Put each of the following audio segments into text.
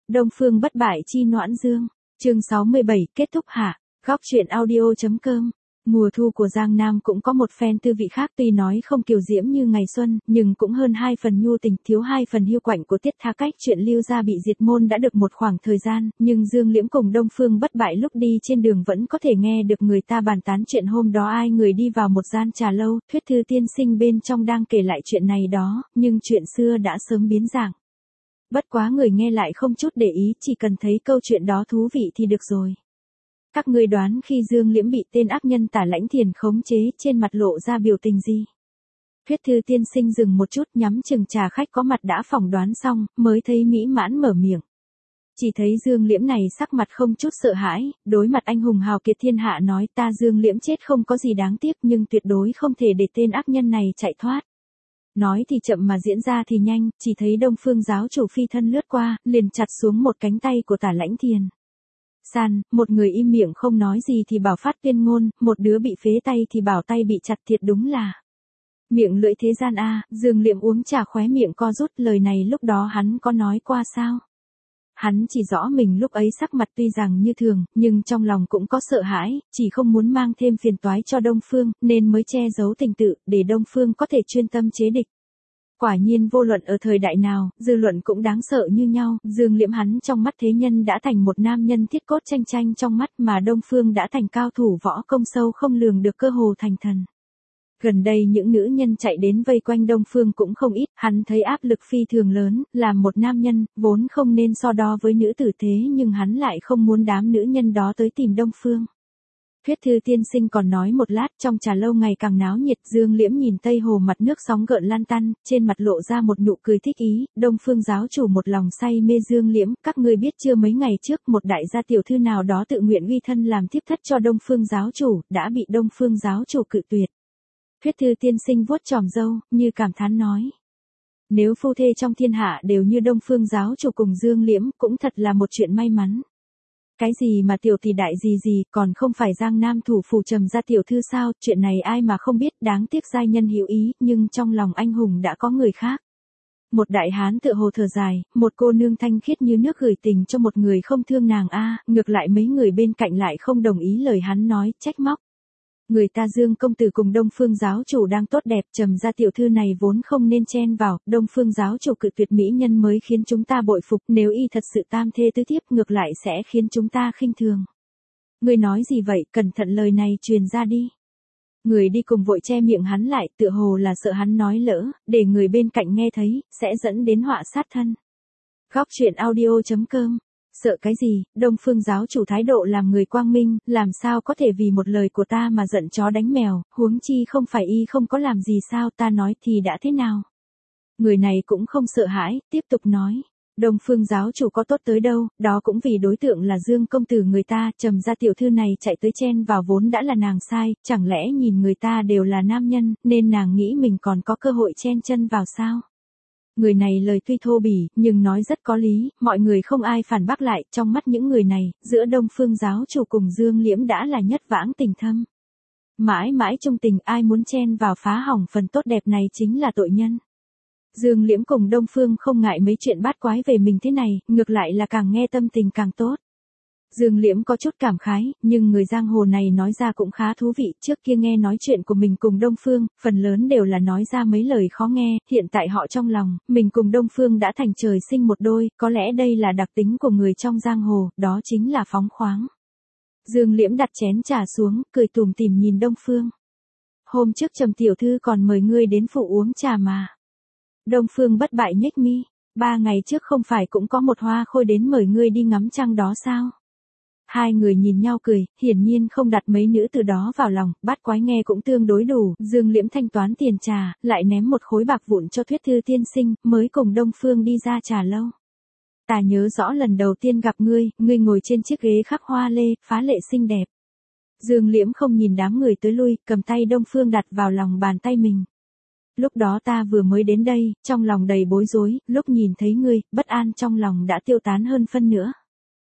Đông Phương bất bại chi Noãn Dương, chương 67, kết thúc hạ. Góc truyện audio.com. Mùa thu của Giang Nam cũng có một phen tư vị khác, tuy nói không kiều diễm như ngày xuân, nhưng cũng hơn 2 phần nhu tình, thiếu 2 phần hiu quạnh của Tiết Tha Cách. Chuyện Lưu gia bị diệt môn đã được một khoảng thời gian, nhưng Dương Liễm cùng Đông Phương bất bại lúc đi trên đường vẫn có thể nghe được người ta bàn tán chuyện hôm đó ai người đi vào một gian trà lâu, Thuyết Thư tiên sinh bên trong đang kể lại chuyện này đó, nhưng chuyện xưa đã sớm biến dạng. Bất quá người nghe lại không chút để ý, chỉ cần thấy câu chuyện đó thú vị thì được rồi. Các ngươi đoán khi Dương Liễm bị tên ác nhân Tả Lãnh Thiền khống chế, trên mặt lộ ra biểu tình gì? Thuyết Thư tiên sinh dừng một chút, nhắm chừng trà khách có mặt đã phỏng đoán xong, mới thấy mỹ mãn mở miệng. Chỉ thấy Dương Liễm này sắc mặt không chút sợ hãi, đối mặt anh hùng hào kiệt thiên hạ nói, ta Dương Liễm chết không có gì đáng tiếc, nhưng tuyệt đối không thể để tên ác nhân này chạy thoát. Nói thì chậm mà diễn ra thì nhanh, chỉ thấy Đông Phương giáo chủ phi thân lướt qua, liền chặt xuống một cánh tay của Tả Lãnh Thiền. San, một người im miệng không nói gì thì bảo phát tuyên ngôn, một đứa bị phế tay thì bảo tay bị chặt, thiệt đúng là miệng lưỡi thế gian a. Dương Liễm uống trà khóe miệng co rút, lời này lúc đó hắn có nói qua sao? Hắn chỉ rõ mình lúc ấy sắc mặt tuy rằng như thường, nhưng trong lòng cũng có sợ hãi, chỉ không muốn mang thêm phiền toái cho Đông Phương, nên mới che giấu tình tự, để Đông Phương có thể chuyên tâm chế địch. Quả nhiên vô luận ở thời đại nào, dư luận cũng đáng sợ như nhau, Dương Liễm hắn trong mắt thế nhân đã thành một nam nhân thiết cốt tranh tranh trong mắt, mà Đông Phương đã thành cao thủ võ công sâu không lường được, cơ hồ thành thần. Gần đây những nữ nhân chạy đến vây quanh Đông Phương cũng không ít, hắn thấy áp lực phi thường lớn, làm một nam nhân, vốn không nên so đo với nữ tử thế nhưng hắn lại không muốn đám nữ nhân đó tới tìm Đông Phương. Thuyết Thư tiên sinh còn nói một lát, trong trà lâu ngày càng náo nhiệt, Dương Liễm nhìn Tây Hồ mặt nước sóng gợn lan tăn, trên mặt lộ ra một nụ cười thích ý, Đông Phương giáo chủ một lòng say mê Dương Liễm, các ngươi biết chưa, mấy ngày trước một đại gia tiểu thư nào đó tự nguyện uy thân làm thiếp thất cho Đông Phương giáo chủ, đã bị Đông Phương giáo chủ cự tuyệt. Thuyết Thư tiên sinh vuốt chòm râu, như cảm thán nói. Nếu phu thê trong thiên hạ đều như Đông Phương giáo chủ cùng Dương Liễm, cũng thật là một chuyện may mắn. Cái gì mà tiểu tỷ đại gì, còn không phải Giang Nam thủ phủ Trầm gia tiểu thư sao, chuyện này ai mà không biết, đáng tiếc giai nhân hữu ý, nhưng trong lòng anh hùng đã có người khác. Một đại hán tựa hồ thở dài, một cô nương thanh khiết như nước gửi tình cho một người không thương nàng a. Ngược lại mấy người bên cạnh lại không đồng ý lời hắn nói, trách móc. Người ta Dương công tử cùng Đông Phương giáo chủ đang tốt đẹp, Trầm gia tiểu thư này vốn không nên chen vào, Đông Phương giáo chủ cự tuyệt mỹ nhân mới khiến chúng ta bội phục, nếu y thật sự tam thê tứ thiếp ngược lại sẽ khiến chúng ta khinh thường. Người nói gì vậy, cẩn thận lời này truyền ra đi. Người đi cùng vội che miệng hắn lại, tựa hồ là sợ hắn nói lỡ, để người bên cạnh nghe thấy, sẽ dẫn đến họa sát thân. Góc truyện audio.com. Sợ cái gì, Đông Phương giáo chủ thái độ làm người quang minh, làm sao có thể vì một lời của ta mà giận chó đánh mèo, huống chi không phải y không có làm gì sao, ta nói thì đã thế nào. Người này cũng không sợ hãi, tiếp tục nói. Đông Phương giáo chủ có tốt tới đâu, đó cũng vì đối tượng là Dương công tử người ta, Trầm gia tiểu thư này chạy tới chen vào vốn đã là nàng sai, chẳng lẽ nhìn người ta đều là nam nhân, nên nàng nghĩ mình còn có cơ hội chen chân vào sao? Người này lời tuy thô bỉ, nhưng nói rất có lý, mọi người không ai phản bác lại, trong mắt những người này, giữa Đông Phương giáo chủ cùng Dương Liễm đã là nhất vãng tình thâm. Mãi mãi trung tình, ai muốn chen vào phá hỏng phần tốt đẹp này chính là tội nhân. Dương Liễm cùng Đông Phương không ngại mấy chuyện bát quái về mình thế này, ngược lại là càng nghe tâm tình càng tốt. Dương Liễm có chút cảm khái, nhưng người giang hồ này nói ra cũng khá thú vị, trước kia nghe nói chuyện của mình cùng Đông Phương, phần lớn đều là nói ra mấy lời khó nghe, hiện tại họ trong lòng, mình cùng Đông Phương đã thành trời sinh một đôi, có lẽ đây là đặc tính của người trong giang hồ, đó chính là phóng khoáng. Dương Liễm đặt chén trà xuống, cười tủm tỉm nhìn Đông Phương. Hôm trước Trầm tiểu thư còn mời ngươi đến phụ uống trà mà. Đông Phương bất bại nhếch mi, 3 ngày trước không phải cũng có một hoa khôi đến mời ngươi đi ngắm trăng đó sao? Hai người nhìn nhau cười, hiển nhiên không đặt mấy nữ từ đó vào lòng, bát quái nghe cũng tương đối đủ, Dương Liễm thanh toán tiền trà, lại ném một khối bạc vụn cho Thuyết Thư tiên sinh, mới cùng Đông Phương đi ra trà lâu. Ta nhớ rõ lần đầu tiên gặp ngươi ngồi trên chiếc ghế khắc hoa lê, phá lệ xinh đẹp. Dương Liễm không nhìn đám người tới lui, cầm tay Đông Phương đặt vào lòng bàn tay mình. Lúc đó ta vừa mới đến đây, trong lòng đầy bối rối, lúc nhìn thấy ngươi, bất an trong lòng đã tiêu tán hơn phân nữa.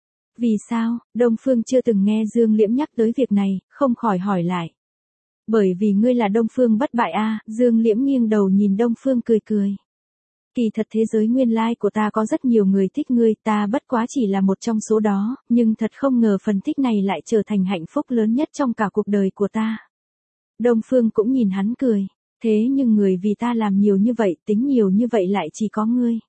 Vì sao, Đông Phương chưa từng nghe Dương Liễm nhắc tới việc này, không khỏi hỏi lại. Bởi vì ngươi là Đông Phương bất bại a. Dương Liễm nghiêng đầu nhìn Đông Phương cười cười. Kỳ thật thế giới nguyên lai của ta có rất nhiều người thích ngươi, ta bất quá chỉ là một trong số đó, nhưng thật không ngờ phần thích này lại trở thành hạnh phúc lớn nhất trong cả cuộc đời của ta. Đông Phương cũng nhìn hắn cười. Thế nhưng người vì ta làm nhiều như vậy, tính nhiều như vậy lại chỉ có ngươi.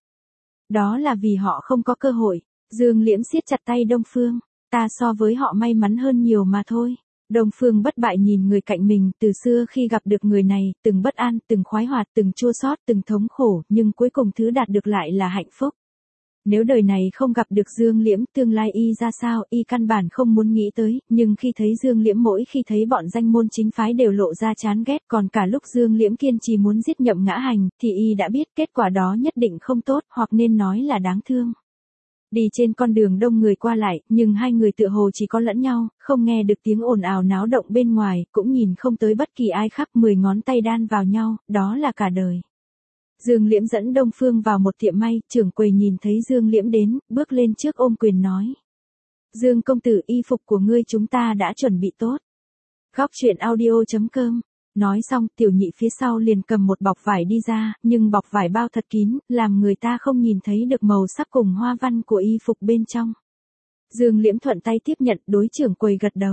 Đó là vì họ không có cơ hội. Dương Liễm siết chặt tay Đông Phương. Ta so với họ may mắn hơn nhiều mà thôi. Đông Phương bất bại nhìn người cạnh mình, từ xưa khi gặp được người này, từng bất an, từng khoái hoạt, từng chua xót, từng thống khổ, nhưng cuối cùng thứ đạt được lại là hạnh phúc. Nếu đời này không gặp được Dương Liễm, tương lai y ra sao, y căn bản không muốn nghĩ tới, nhưng khi thấy Dương Liễm, mỗi khi thấy bọn danh môn chính phái đều lộ ra chán ghét, còn cả lúc Dương Liễm kiên trì muốn giết Nhậm Ngã Hành, thì y đã biết kết quả đó nhất định không tốt, hoặc nên nói là đáng thương. Đi trên con đường đông người qua lại, nhưng hai người tựa hồ chỉ có lẫn nhau, không nghe được tiếng ồn ào náo động bên ngoài, cũng nhìn không tới bất kỳ ai khác, 10 ngón tay đan vào nhau, đó là cả đời. Dương Liễm dẫn Đông Phương vào một tiệm may, trưởng quầy nhìn thấy Dương Liễm đến, bước lên trước ôm quyền nói. Dương công tử, y phục của ngươi chúng ta đã chuẩn bị tốt. Góc truyện audio.com. Nói xong, tiểu nhị phía sau liền cầm một bọc vải đi ra, nhưng bọc vải bao thật kín, làm người ta không nhìn thấy được màu sắc cùng hoa văn của y phục bên trong. Dương Liễm thuận tay tiếp nhận, đối trưởng quầy gật đầu.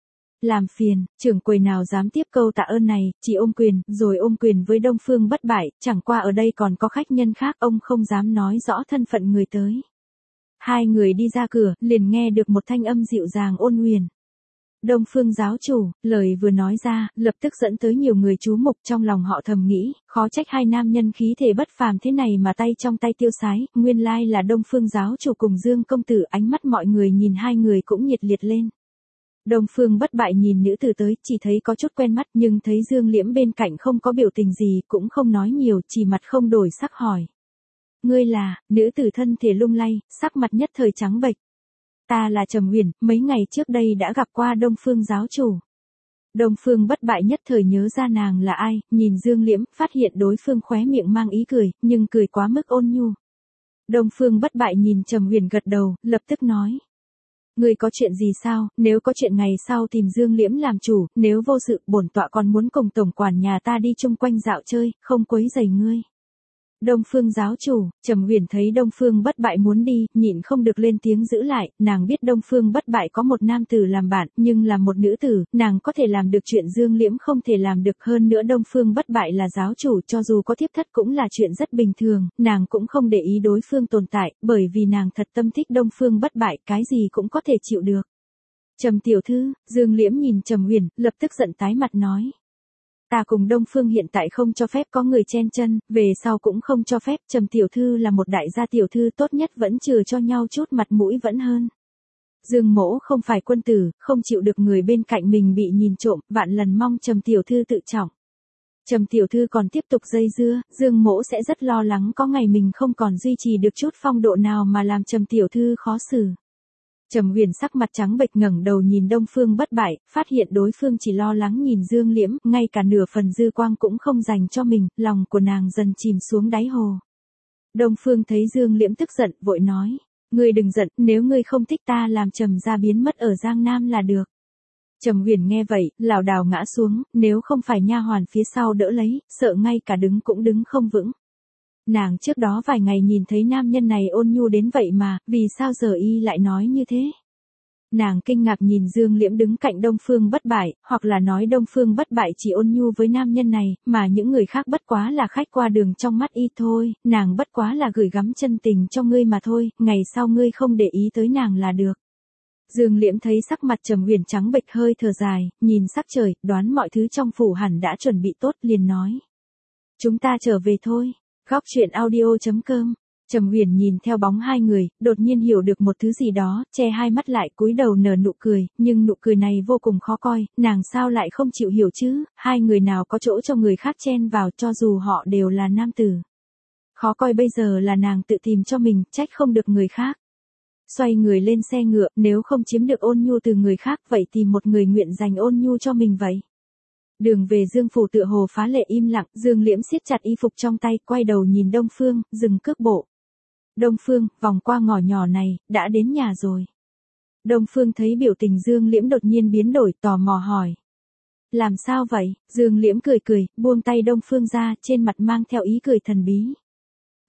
Làm phiền, trưởng quầy nào dám tiếp câu tạ ơn này, chỉ ôm quyền, rồi ôm quyền với Đông Phương bất bại, chẳng qua ở đây còn có khách nhân khác, ông không dám nói rõ thân phận người tới. Hai người đi ra cửa, liền nghe được một thanh âm dịu dàng ôn huyền. Đông Phương giáo chủ, lời vừa nói ra, lập tức dẫn tới nhiều người chú mục, trong lòng họ thầm nghĩ, khó trách hai nam nhân khí thể bất phàm thế này mà tay trong tay tiêu sái, nguyên lai là Đông Phương giáo chủ cùng Dương công tử, ánh mắt mọi người nhìn hai người cũng nhiệt liệt lên. Đông Phương bất bại nhìn nữ tử tới, chỉ thấy có chút quen mắt, nhưng thấy Dương Liễm bên cạnh không có biểu tình gì, cũng không nói nhiều, chỉ mặt không đổi sắc hỏi. Ngươi là? Nữ tử thân thể lung lay, sắc mặt nhất thời trắng bệch. Ta là Trầm Huyền, mấy ngày trước đây đã gặp qua Đông Phương giáo chủ. Đông Phương bất bại nhất thời nhớ ra nàng là ai, nhìn Dương Liễm, phát hiện đối phương khóe miệng mang ý cười, nhưng cười quá mức ôn nhu. Đông Phương bất bại nhìn Trầm Huyền gật đầu, lập tức nói. Ngươi có chuyện gì sao, nếu có chuyện ngày sau tìm Dương Liễm làm chủ, nếu vô sự, bổn tọa còn muốn cùng tổng quản nhà ta đi chung quanh dạo chơi, không quấy rầy ngươi. Đông Phương giáo chủ, Trầm Huyền thấy Đông Phương bất bại muốn đi, nhịn không được lên tiếng giữ lại, nàng biết Đông Phương bất bại có một nam tử làm bạn, nhưng là một nữ tử, nàng có thể làm được chuyện Dương Liễm không thể làm được, hơn nữa Đông Phương bất bại là giáo chủ, cho dù có thiếp thất cũng là chuyện rất bình thường, nàng cũng không để ý đối phương tồn tại, bởi vì nàng thật tâm thích Đông Phương bất bại, cái gì cũng có thể chịu được. Trầm tiểu thư, Dương Liễm nhìn Trầm Huyền, lập tức giận tái mặt nói. Ta cùng Đông Phương hiện tại không cho phép có người chen chân, về sau cũng không cho phép, Trầm tiểu thư là một đại gia tiểu thư, tốt nhất vẫn chừa cho nhau chút mặt mũi vẫn hơn. Dương mỗ không phải quân tử, không chịu được người bên cạnh mình bị nhìn trộm, vạn lần mong Trầm tiểu thư tự trọng. Trầm tiểu thư còn tiếp tục dây dưa, Dương mỗ sẽ rất lo lắng có ngày mình không còn duy trì được chút phong độ nào mà làm Trầm tiểu thư khó xử. Trầm Huyền sắc mặt trắng bệch ngẩng đầu nhìn Đông Phương bất bại, phát hiện đối phương chỉ lo lắng nhìn Dương Liễm, ngay cả nửa phần dư quang cũng không dành cho mình, lòng của nàng dần chìm xuống đáy hồ. Đông Phương thấy Dương Liễm tức giận, vội nói, ngươi đừng giận, nếu ngươi không thích ta làm Trầm gia biến mất ở Giang Nam là được. Trầm Huyền nghe vậy, lảo đảo ngã xuống, nếu không phải nha hoàn phía sau đỡ lấy, sợ ngay cả đứng cũng đứng không vững. Nàng trước đó vài ngày nhìn thấy nam nhân này ôn nhu đến vậy mà, vì sao giờ y lại nói như thế? Nàng kinh ngạc nhìn Dương Liễm đứng cạnh Đông Phương bất bại, hoặc là nói Đông Phương bất bại chỉ ôn nhu với nam nhân này, mà những người khác bất quá là khách qua đường trong mắt y thôi, nàng bất quá là gửi gắm chân tình cho ngươi mà thôi, ngày sau ngươi không để ý tới nàng là được. Dương Liễm thấy sắc mặt Trầm Huyền trắng bệch hơi thở dài, nhìn sắc trời, đoán mọi thứ trong phủ hẳn đã chuẩn bị tốt, liền nói. Chúng ta trở về thôi. Góc truyện audio.com. Trầm Huyền nhìn theo bóng hai người, đột nhiên hiểu được một thứ gì đó, che hai mắt lại cúi đầu nở nụ cười, nhưng nụ cười này vô cùng khó coi, nàng sao lại không chịu hiểu chứ, hai người nào có chỗ cho người khác chen vào cho dù họ đều là nam tử. Khó coi bây giờ là nàng tự tìm cho mình, trách không được người khác. Xoay người lên xe ngựa, nếu không chiếm được ôn nhu từ người khác, vậy tìm một người nguyện dành ôn nhu cho mình vậy. Đường về Dương phủ tựa hồ phá lệ im lặng, Dương Liễm siết chặt y phục trong tay, quay đầu nhìn Đông Phương, dừng cước bộ. Đông Phương, vòng qua ngõ nhỏ này, đã đến nhà rồi. Đông Phương thấy biểu tình Dương Liễm đột nhiên biến đổi, tò mò hỏi. Làm sao vậy? Dương Liễm cười cười, buông tay Đông Phương ra, trên mặt mang theo ý cười thần bí.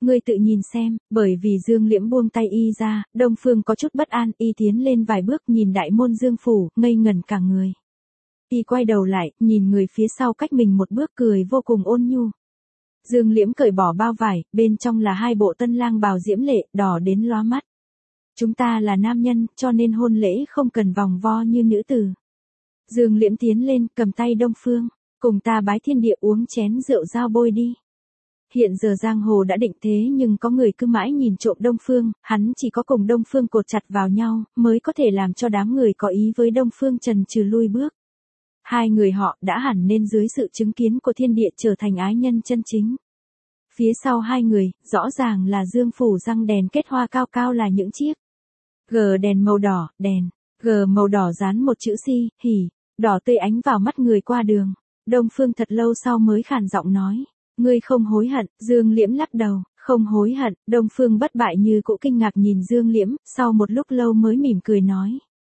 Ngươi tự nhìn xem, bởi vì Dương Liễm buông tay y ra, Đông Phương có chút bất an, y tiến lên vài bước nhìn đại môn Dương phủ, ngây ngẩn cả người. Y quay đầu lại, nhìn người phía sau cách mình một bước cười vô cùng ôn nhu. Dương Liễm cởi bỏ bao vải, bên trong là hai bộ tân lang bào diễm lệ, đỏ đến lóa mắt. Chúng ta là nam nhân, cho nên hôn lễ không cần vòng vo như nữ tử. Dương Liễm tiến lên, cầm tay Đông Phương, cùng ta bái thiên địa uống chén rượu giao bôi đi. Hiện giờ giang hồ đã định thế nhưng có người cứ mãi nhìn trộm Đông Phương, hắn chỉ có cùng Đông Phương cột chặt vào nhau, mới có thể làm cho đám người có ý với Đông Phương trần trừ lui bước. Hai người họ đã hẳn nên dưới sự chứng kiến của thiên địa trở thành ái nhân chân chính. Phía sau hai người, rõ ràng là Dương phủ răng đèn kết hoa cao cao là những chiếc đèn màu đỏ, đèn màu đỏ dán một chữ si, hỉ, đỏ tươi ánh vào mắt người qua đường. Đông Phương thật lâu sau mới khàn giọng nói, ngươi không hối hận. Dương Liễm lắc đầu, không hối hận. Đông Phương bất bại như cũ kinh ngạc nhìn Dương Liễm, sau một lúc lâu mới mỉm cười nói.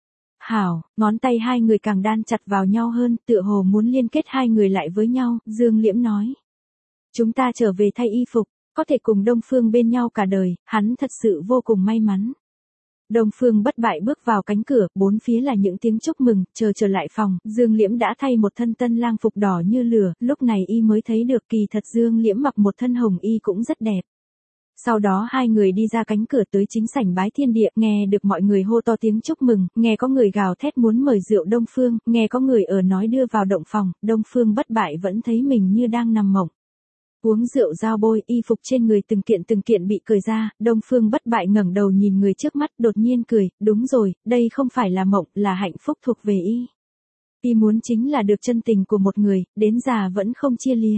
Hảo, ngón tay hai người càng đan chặt vào nhau hơn, tựa hồ muốn liên kết hai người lại với nhau. Dương Liễm nói, chúng ta trở về thay y phục, có thể cùng Đông Phương bên nhau cả đời, hắn thật sự vô cùng may mắn. Đông Phương bất bại bước vào cánh cửa, bốn phía là những tiếng chúc mừng, trở lại phòng, Dương Liễm đã thay một thân tân lang phục đỏ như lửa, lúc này y mới thấy được kỳ thật Dương Liễm mặc một thân hồng y cũng rất đẹp. Sau đó hai người đi ra cánh cửa tới chính sảnh bái thiên địa, nghe được mọi người hô to tiếng chúc mừng, nghe có người gào thét muốn mời rượu Đông Phương, nghe có người ở nói đưa vào động phòng, Đông Phương bất bại vẫn thấy mình như đang nằm mộng. Uống rượu giao bôi, y phục trên người từng kiện bị cởi ra, Đông Phương bất bại ngẩng đầu nhìn người trước mắt, đột nhiên cười, đúng rồi, đây không phải là mộng, là hạnh phúc thuộc về y. Y muốn chính là được chân tình của một người, đến già vẫn không chia lìa.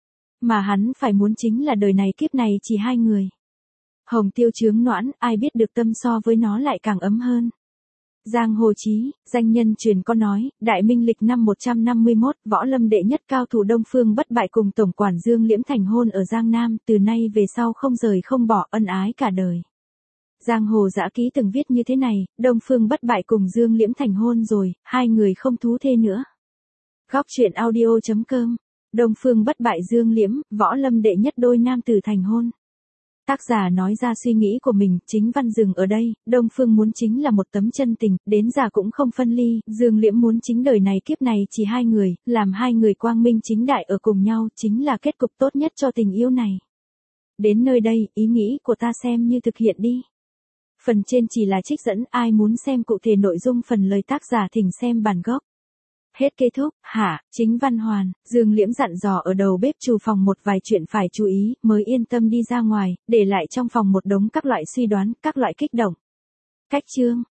Mà hắn phải muốn chính là đời này kiếp này chỉ hai người. Hồng tiêu chướng noãn, ai biết được tâm so với nó lại càng ấm hơn. Giang Hồ Chí, danh nhân truyền có nói, Đại Minh lịch năm 151, võ lâm đệ nhất cao thủ Đông Phương bất bại cùng tổng quản Dương Liễm thành hôn ở Giang Nam, từ nay về sau không rời không bỏ, ân ái cả đời. Giang Hồ Dã Ký từng viết như thế này, Đông Phương bất bại cùng Dương Liễm thành hôn rồi, hai người không thú thê nữa. Góc truyện audio.com, Đông Phương bất bại Dương Liễm, võ lâm đệ nhất đôi nam tử thành hôn. Tác giả nói ra suy nghĩ của mình, chính văn dừng ở đây, Đông Phương muốn chính là một tấm chân tình, đến già cũng không phân ly, Dương Liễm muốn chính đời này kiếp này chỉ hai người, làm hai người quang minh chính đại ở cùng nhau, chính là kết cục tốt nhất cho tình yêu này. Đến nơi đây, ý nghĩ của ta xem như thực hiện đi. Phần trên chỉ là trích dẫn, ai muốn xem cụ thể nội dung phần lời tác giả thỉnh xem bản gốc. Hết kết thúc, hả, chính văn hoàn, Dương Liễm dặn dò ở đầu bếp trù phòng một vài chuyện phải chú ý, mới yên tâm đi ra ngoài, để lại trong phòng một đống các loại suy đoán, các loại kích động. Cách chương.